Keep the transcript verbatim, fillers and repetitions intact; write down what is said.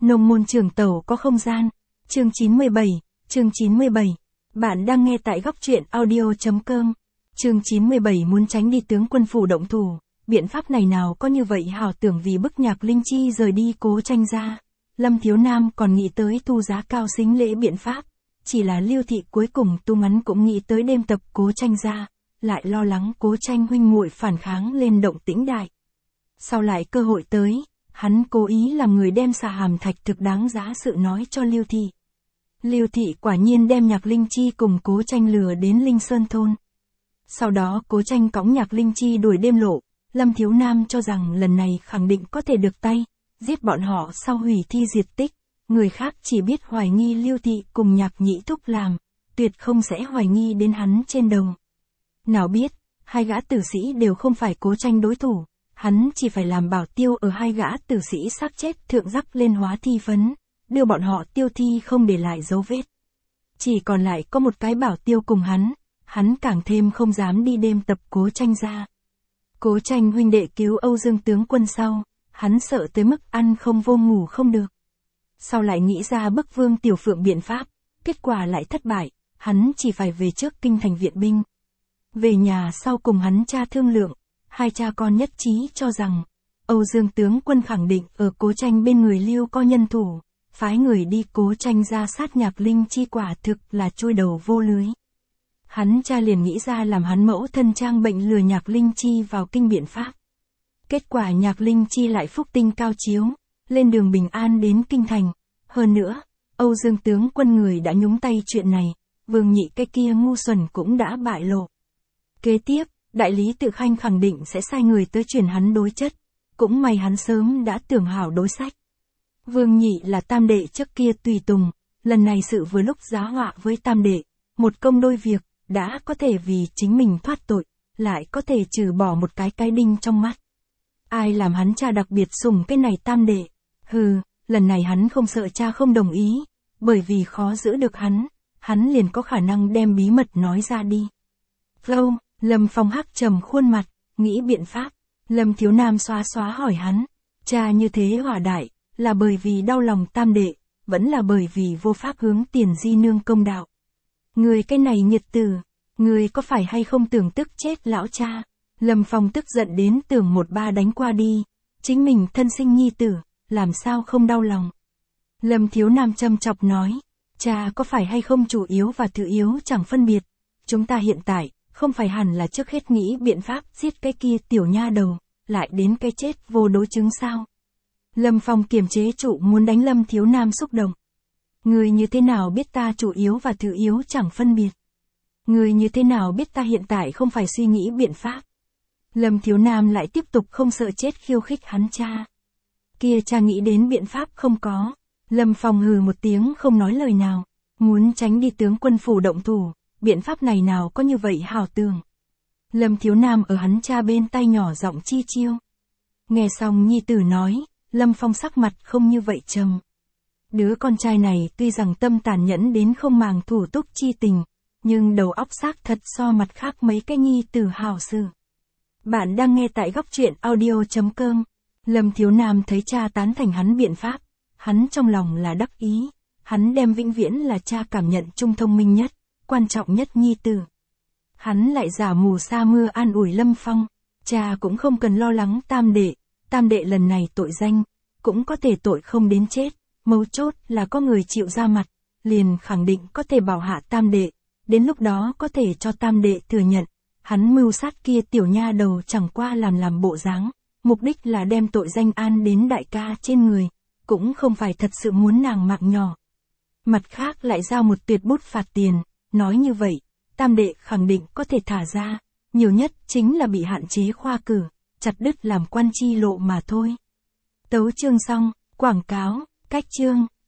Nông môn trường tẩu có không gian. Chương chín mươi bảy, chương chín mươi bảy. Bạn đang nghe tại góc truyện audio.com. Chương chín mươi bảy muốn tránh đi tướng quân phủ động thủ. Biện pháp này nào có như vậy hảo tưởng vì bức Nhạc Linh Chi rời đi Cố Tranh ra. Lâm Thiếu Nam còn nghĩ tới thu giá cao xính lễ biện pháp. Chỉ là Lưu Thị cuối cùng tu ngắn cũng nghĩ tới đêm tập Cố Tranh ra. Lại lo lắng Cố Tranh huynh muội phản kháng lên động tĩnh đại. Sau lại cơ hội tới, hắn cố ý làm người đem xà hàm thạch thực đáng giá sự nói cho Lưu Thị. Lưu Thị quả nhiên đem Nhạc Linh Chi cùng Cố Tranh lừa đến Linh Sơn thôn. Sau đó Cố Tranh cõng Nhạc Linh Chi đuổi đêm lộ, Lâm Thiếu Nam cho rằng lần này khẳng định có thể được tay, giết bọn họ sau hủy thi diệt tích, người khác chỉ biết hoài nghi Lưu Thị cùng Nhạc Nhị Thúc làm, tuyệt không sẽ hoài nghi đến hắn trên đầu. Nào biết, hai gã tử sĩ đều không phải Cố Tranh đối thủ, hắn chỉ phải làm bảo tiêu ở hai gã tử sĩ xác chết thượng rắc lên hóa thi phấn, đưa bọn họ tiêu thi không để lại dấu vết. Chỉ còn lại có một cái bảo tiêu cùng hắn, hắn càng thêm không dám đi đêm tập Cố Tranh ra. Cố Tranh huynh đệ cứu Âu Dương tướng quân sau, hắn sợ tới mức ăn không vô ngủ không được. Sau lại nghĩ ra bức Vương Tiểu Phượng biện pháp, kết quả lại thất bại, hắn chỉ phải về trước kinh thành viện binh. Về nhà sau cùng hắn cha thương lượng, hai cha con nhất trí cho rằng, Âu Dương tướng quân khẳng định ở Cố Tranh bên người Lưu có nhân thủ, phái người đi Cố Tranh ra sát Nhạc Linh Chi quả thực là chui đầu vô lưới. Hắn cha liền nghĩ ra làm hắn mẫu thân trang bệnh lừa Nhạc Linh Chi vào kinh biện pháp. Kết quả Nhạc Linh Chi lại phúc tinh cao chiếu, lên đường bình an đến kinh thành. Hơn nữa, Âu Dương tướng quân người đã nhúng tay chuyện này, Vương Nhị cái kia ngu xuẩn cũng đã bại lộ. Kế tiếp, đại lý Tự Khanh khẳng định sẽ sai người tới truyền hắn đối chất, cũng may hắn sớm đã tưởng hảo đối sách. Vương Nhị là tam đệ trước kia tùy tùng, lần này sự vừa lúc giá họa với tam đệ, một công đôi việc, đã có thể vì chính mình thoát tội, lại có thể trừ bỏ một cái cái đinh trong mắt. Ai làm hắn cha đặc biệt sủng cái này tam đệ? Hừ, lần này hắn không sợ cha không đồng ý, bởi vì khó giữ được hắn, hắn liền có khả năng đem bí mật nói ra đi. Lâu, Lâm Phong hắc trầm khuôn mặt, nghĩ biện pháp. Lâm Thiếu Nam xóa xóa hỏi hắn, cha như thế hỏa đại, là bởi vì đau lòng tam đệ, vẫn là bởi vì vô pháp hướng Tiền Di nương công đạo. Người cái này nghiệt tử, người có phải hay không tưởng tức chết lão cha? Lâm Phong tức giận đến tưởng một ba đánh qua đi, chính mình thân sinh nhi tử, làm sao không đau lòng. Lâm Thiếu Nam châm chọc nói, cha có phải hay không chủ yếu và thứ yếu chẳng phân biệt, chúng ta hiện tại, không phải hẳn là trước hết nghĩ biện pháp giết cái kia tiểu nha đầu, lại đến cái chết vô đối chứng sao? Lâm Phong kiềm chế trụ muốn đánh Lâm Thiếu Nam xúc động. Người như thế nào biết ta chủ yếu và thứ yếu chẳng phân biệt? Người như thế nào biết ta hiện tại không phải suy nghĩ biện pháp? Lâm Thiếu Nam lại tiếp tục không sợ chết khiêu khích hắn cha. Kia cha nghĩ đến biện pháp không có. Lâm Phong hừ một tiếng không nói lời nào. Muốn tránh đi tướng quân phủ động thủ, biện pháp này nào có như vậy hảo tường. Lâm Thiếu Nam ở hắn cha bên tay nhỏ giọng chi chiêu. Nghe xong nhi tử nói, Lâm Phong sắc mặt không như vậy trầm. Đứa con trai này tuy rằng tâm tàn nhẫn đến không màng thủ túc chi tình, nhưng đầu óc xác thật so mặt khác mấy cái nhi tử hảo sự. Bạn đang nghe tại góc truyện audio.com. Lâm Thiếu Nam thấy cha tán thành hắn biện pháp, hắn trong lòng là đắc ý, hắn đem vĩnh viễn là cha cảm nhận trung thông minh nhất, quan trọng nhất nhi tử. Hắn lại giả mù sa mưa an ủi Lâm Phong, cha cũng không cần lo lắng tam đệ, tam đệ lần này tội danh, cũng có thể tội không đến chết, mấu chốt là có người chịu ra mặt, liền khẳng định có thể bảo hạ tam đệ, đến lúc đó có thể cho tam đệ thừa nhận, hắn mưu sát kia tiểu nha đầu chẳng qua làm làm bộ dáng, mục đích là đem tội danh an đến đại ca trên người, cũng không phải thật sự muốn nàng mạng nhỏ. Mặt khác lại giao một tuyệt bút phạt tiền, nói như vậy, tam đệ khẳng định có thể thả ra, nhiều nhất chính là bị hạn chế khoa cử, chặt đứt làm quan chi lộ mà thôi. Tấu chương xong, quảng cáo, cách chương.